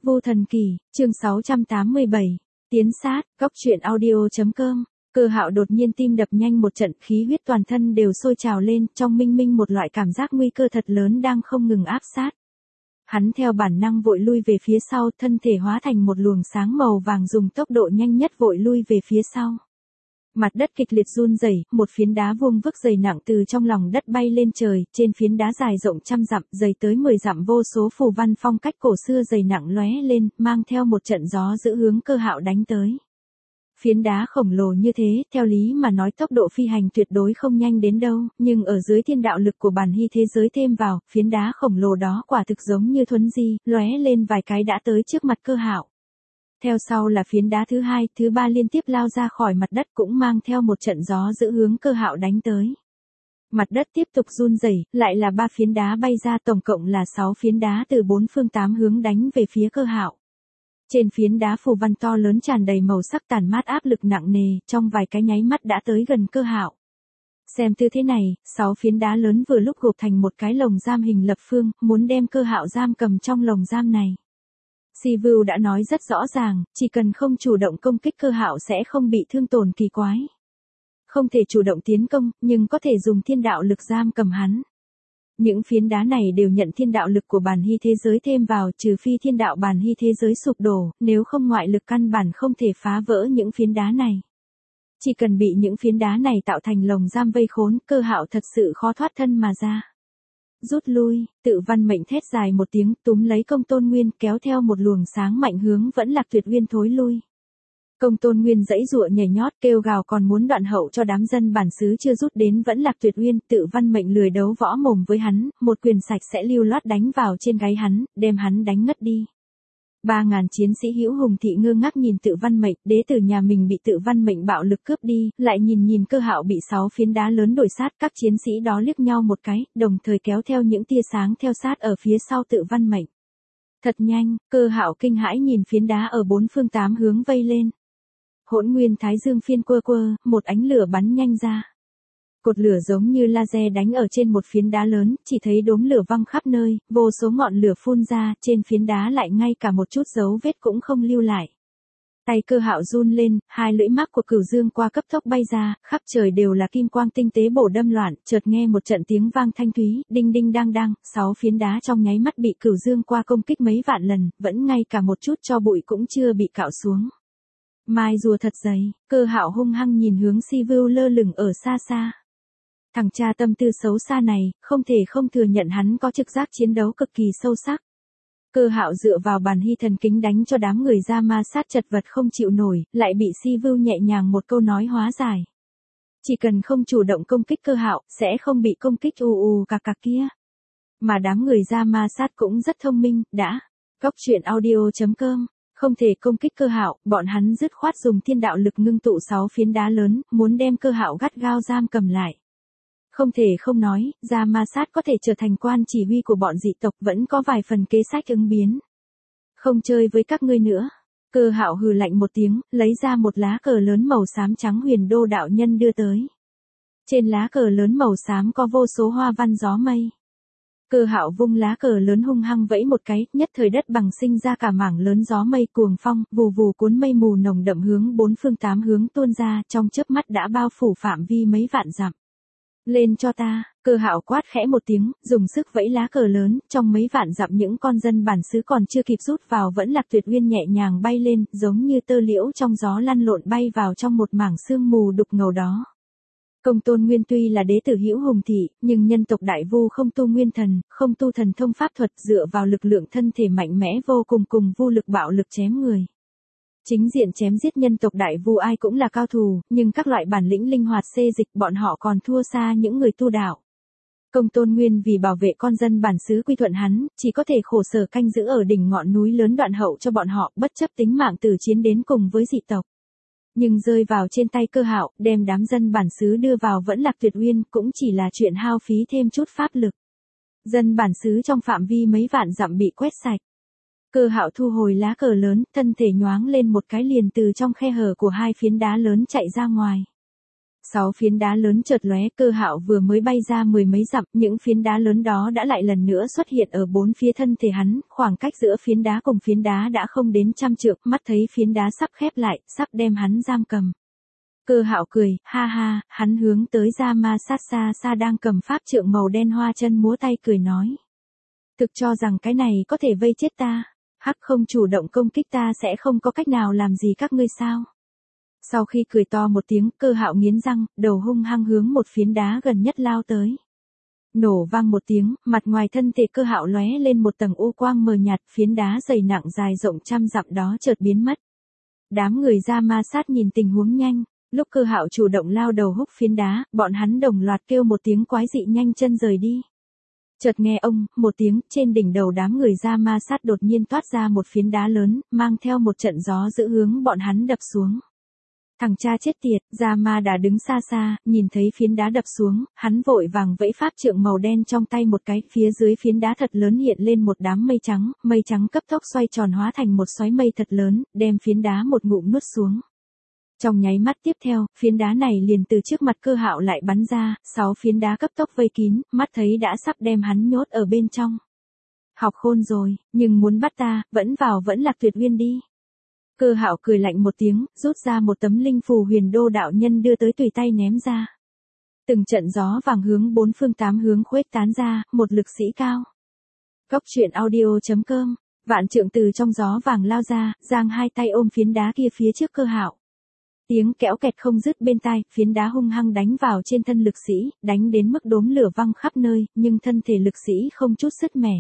Vô Thần Kỳ, chương 687. Tiến sát, góc truyện audio.com. Cơ Hạo đột nhiên tim đập nhanh một trận, khí huyết toàn thân đều sôi trào lên, trong minh minh một loại cảm giác nguy cơ thật lớn đang không ngừng áp sát. Hắn theo bản năng vội lui về phía sau, thân thể hóa thành một luồng sáng màu vàng dùng tốc độ nhanh nhất vội lui về phía sau. Mặt đất kịch liệt run rẩy, một phiến đá vuông vức dày nặng từ trong lòng đất bay lên trời, trên phiến đá dài rộng trăm dặm, dày tới 10 dặm vô số phù văn phong cách cổ xưa dày nặng lóe lên, mang theo một trận gió giữ hướng Cơ Hạo đánh tới. Phiến đá khổng lồ như thế, theo lý mà nói tốc độ phi hành tuyệt đối không nhanh đến đâu, nhưng ở dưới thiên đạo lực của bản hy thế giới thêm vào, phiến đá khổng lồ đó quả thực giống như thuấn di, lóe lên vài cái đã tới trước mặt Cơ Hạo. Theo sau là phiến đá thứ hai, thứ ba liên tiếp lao ra khỏi mặt đất cũng mang theo một trận gió giữ hướng Cơ Hạo đánh tới. Mặt đất tiếp tục run rẩy, lại là 3 phiến đá bay ra, tổng cộng là 6 phiến đá từ 4 phương 8 hướng đánh về phía Cơ Hạo. Trên phiến đá phù văn to lớn tràn đầy màu sắc tàn mát áp lực nặng nề, trong vài cái nháy mắt đã tới gần Cơ Hạo. Xem tư thế này, 6 phiến đá lớn vừa lúc gộp thành một cái lồng giam hình lập phương, muốn đem Cơ Hạo giam cầm trong lồng giam này. Sivu đã nói rất rõ ràng, chỉ cần không chủ động công kích Cơ Hạo sẽ không bị thương tổn kỳ quái. Không thể chủ động tiến công, nhưng có thể dùng thiên đạo lực giam cầm hắn. Những phiến đá này đều nhận thiên đạo lực của bản hy thế giới thêm vào, trừ phi thiên đạo bản hy thế giới sụp đổ, nếu không ngoại lực căn bản không thể phá vỡ những phiến đá này. Chỉ cần bị những phiến đá này tạo thành lồng giam vây khốn, Cơ Hạo thật sự khó thoát thân mà ra. Rút lui, Tự Văn Mệnh thét dài một tiếng, túm lấy Công Tôn Nguyên, kéo theo một luồng sáng mạnh hướng Vẫn Lạc Tuyệt Uyên thối lui. Công Tôn Nguyên giãy giụa nhảy nhót kêu gào còn muốn đoạn hậu cho đám dân bản xứ chưa rút đến Vẫn Lạc Tuyệt Uyên, Tự Văn Mệnh lười đấu võ mồm với hắn, một quyền sạch sẽ lưu loát đánh vào trên gáy hắn, đem hắn đánh ngất đi. 3.000 chiến sĩ hữu hùng thị ngơ ngác nhìn Tự Văn Mệnh, đế tử nhà mình bị Tự Văn Mệnh bạo lực cướp đi, lại nhìn Cơ Hạo bị 6 phiến đá lớn đuổi sát, các chiến sĩ đó liếc nhau một cái, đồng thời kéo theo những tia sáng theo sát ở phía sau Tự Văn Mệnh. Thật nhanh, Cơ Hạo kinh hãi nhìn phiến đá ở 4 phương 8 hướng vây lên. Hỗn Nguyên Thái Dương phiên quơ quơ, một ánh lửa bắn nhanh ra. Cột lửa giống như laser đánh ở trên một phiến đá lớn, chỉ thấy đốm lửa văng khắp nơi, vô số ngọn lửa phun ra, trên phiến đá lại ngay cả một chút dấu vết cũng không lưu lại. Tay Cơ Hạo run lên, 2 lưỡi mác của Cửu Dương qua cấp tốc bay ra, khắp trời đều là kim quang tinh tế bổ đâm loạn, chợt nghe một trận tiếng vang thanh thúy, đinh đinh đang đang, 6 phiến đá trong nháy mắt bị Cửu Dương qua công kích mấy vạn lần, vẫn ngay cả một chút tro bụi cũng chưa bị cạo xuống. Mai rùa thật dày, Cơ Hạo hung hăng nhìn hướng Sivu lơ lửng ở xa xa. Thằng cha tâm tư xấu xa này, không thể không thừa nhận hắn có trực giác chiến đấu cực kỳ sâu sắc. Cơ Hạo dựa vào bản hy thần kính đánh cho đám người ra ma sát chật vật không chịu nổi, lại bị Sivu nhẹ nhàng một câu nói hóa giải. Chỉ cần không chủ động công kích Cơ Hạo, sẽ không bị công kích cạc kia. Mà đám người ra ma sát cũng rất thông minh, đã. Góc truyện audio.com. Không thể công kích Cơ Hạo, bọn hắn dứt khoát dùng thiên đạo lực ngưng tụ 6 phiến đá lớn, muốn đem Cơ Hạo gắt gao giam cầm lại. Không thể không nói, Ra Ma Sát có thể trở thành quan chỉ huy của bọn dị tộc, vẫn có vài phần kế sách ứng biến. Không chơi với các ngươi nữa. Cơ Hạo hừ lạnh một tiếng, lấy ra một lá cờ lớn màu xám trắng Huyền Đô đạo nhân đưa tới. Trên lá cờ lớn màu xám có vô số hoa văn gió mây. Cơ Hạo vung lá cờ lớn hung hăng vẫy một cái, nhất thời đất bằng sinh ra cả mảng lớn gió mây cuồng phong, vù vù cuốn mây mù nồng đậm hướng 4 phương 8 hướng tuôn ra, trong chớp mắt đã bao phủ phạm vi mấy vạn dặm. Lên cho ta, Cơ Hạo quát khẽ một tiếng, dùng sức vẫy lá cờ lớn, trong mấy vạn dặm những con dân bản xứ còn chưa kịp rút vào Vẫn Lạc Tuyệt Uyên nhẹ nhàng bay lên, giống như tơ liễu trong gió lăn lộn bay vào trong một mảng sương mù đục ngầu đó. Công Tôn Nguyên tuy là đế tử hữu hùng thị, nhưng nhân tộc Đại Vu không tu nguyên thần, không tu thần thông pháp thuật, dựa vào lực lượng thân thể mạnh mẽ vô cùng cùng vô lực bạo lực chém người. Chính diện chém giết nhân tộc Đại Vu ai cũng là cao thủ, nhưng các loại bản lĩnh linh hoạt xê dịch bọn họ còn thua xa những người tu đạo. Công Tôn Nguyên vì bảo vệ con dân bản xứ quy thuận hắn, chỉ có thể khổ sở canh giữ ở đỉnh ngọn núi lớn đoạn hậu cho bọn họ, bất chấp tính mạng tử chiến đến cùng với dị tộc. Nhưng rơi vào trên tay Cơ Hạo, đem đám dân bản xứ đưa vào Vẫn Lạc Tuyệt Uyên cũng chỉ là chuyện hao phí thêm chút pháp lực. Dân bản xứ trong phạm vi mấy vạn dặm bị quét sạch. Cơ Hạo thu hồi lá cờ lớn, thân thể nhoáng lên một cái liền từ trong khe hở của 2 phiến đá lớn chạy ra ngoài. 6 phiến đá lớn chợt lóe, Cơ Hạo vừa mới bay ra mười mấy dặm, những phiến đá lớn đó đã lại lần nữa xuất hiện ở bốn phía thân thể hắn, khoảng cách giữa phiến đá cùng phiến đá đã không đến trăm trượng, mắt thấy phiến đá sắp khép lại, sắp đem hắn giam cầm. Cơ Hạo cười, ha ha, hắn hướng tới Ra-ma sát xa xa đang cầm pháp trượng màu đen hoa chân múa tay cười nói. Thực cho rằng cái này có thể vây chết ta, hắc không chủ động công kích ta sẽ không có cách nào làm gì các ngươi sao? Sau khi cười to một tiếng, Cơ Hạo nghiến răng, đầu hung hăng hướng một phiến đá gần nhất lao tới. Nổ vang một tiếng, mặt ngoài thân thể Cơ Hạo lóe lên một tầng u quang mờ nhạt, phiến đá dày nặng dài rộng trăm dặm đó chợt biến mất. Đám người Ra Ma sát nhìn tình huống nhanh, lúc Cơ Hạo chủ động lao đầu húc phiến đá, bọn hắn đồng loạt kêu một tiếng quái dị nhanh chân rời đi. Chợt nghe ông, một tiếng, trên đỉnh đầu đám người Ra Ma sát đột nhiên toát ra một phiến đá lớn, mang theo một trận gió giữ hướng bọn hắn đập xuống. Thằng cha chết tiệt, Ra Ma đã đứng xa xa, nhìn thấy phiến đá đập xuống, hắn vội vàng vẫy pháp trượng màu đen trong tay một cái, phía dưới phiến đá thật lớn hiện lên một đám mây trắng cấp tốc xoay tròn hóa thành một xoáy mây thật lớn, đem phiến đá một ngụm nuốt xuống. Trong nháy mắt tiếp theo, phiến đá này liền từ trước mặt Cơ Hạo lại bắn ra, 6 phiến đá cấp tốc vây kín, mắt thấy đã sắp đem hắn nhốt ở bên trong. Học khôn rồi, nhưng muốn bắt ta, vẫn vào vẫn Lạc Tuyệt Uyên đi. Cơ Hạo cười lạnh một tiếng, rút ra một tấm linh phù Huyền Đô đạo nhân đưa tới tùy tay ném ra. Từng trận gió vàng hướng bốn phương tám hướng khuếch tán ra, một lực sĩ cao. Góc truyện audio.com, Vạn Trượng từ trong gió vàng lao ra, giang hai tay ôm phiến đá kia phía trước Cơ Hạo. Tiếng kéo kẹt không dứt bên tai, phiến đá hung hăng đánh vào trên thân lực sĩ, đánh đến mức đốm lửa văng khắp nơi, nhưng thân thể lực sĩ không chút sứt mẻ.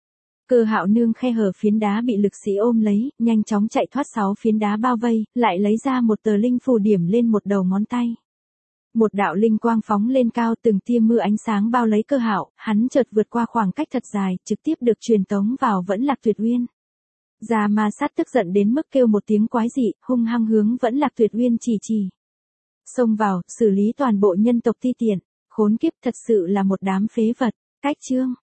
Cơ Hạo nương khe hở phiến đá bị lực sĩ ôm lấy, nhanh chóng chạy thoát 6 phiến đá bao vây, lại lấy ra một tờ linh phù điểm lên một đầu ngón tay. Một đạo linh quang phóng lên cao, từng tia mưa ánh sáng bao lấy Cơ Hạo, hắn chợt vượt qua khoảng cách thật dài, trực tiếp được truyền tống vào vẫn Lạc Tuyệt Uyên. Ra Ma sát tức giận đến mức kêu một tiếng quái dị, hung hăng hướng vẫn Lạc Tuyệt Uyên chỉ. Xông vào, xử lý toàn bộ nhân tộc ti tiện, khốn kiếp thật sự là một đám phế vật. Cách chương